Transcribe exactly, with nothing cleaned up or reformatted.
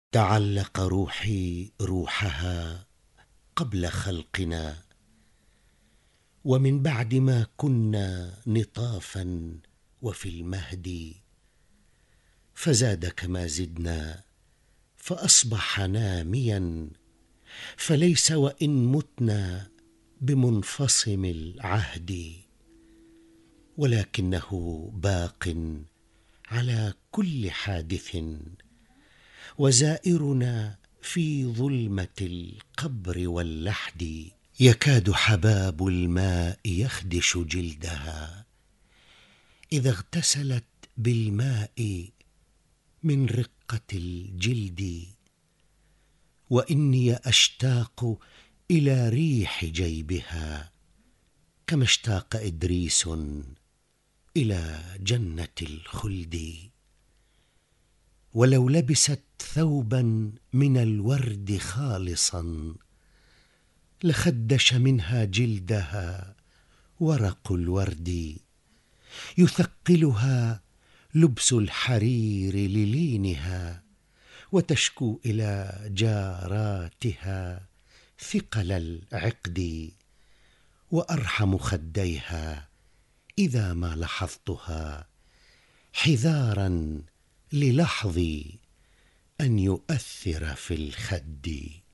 تعلق روحي روحها قبل خلقنا، ومن بعد ما كنا نطافا وفي المهد، فزاد كما زدنا فأصبح ناميا، فليس وإن متنا بمنفصم العهد، ولكنه باق على كل حادث، وزائرنا في ظلمة القبر واللحد. يكاد حباب الماء يخدش جلدها إذا اغتسلت بالماء من رقة الجلد، وإني أشتاق إلى ريح جيبها كما اشتاق إدريس إلى جنة الخلد. ولو لبست ثوبا من الورد خالصا لخدش منها جلدها ورق الورد، يثقلها لبس الحرير للينها، وتشكو إلى جاراتها ثقل العقد. وأرحم خديها إذا ما لحظتها حذارا للحظي أن يؤثر في الخد.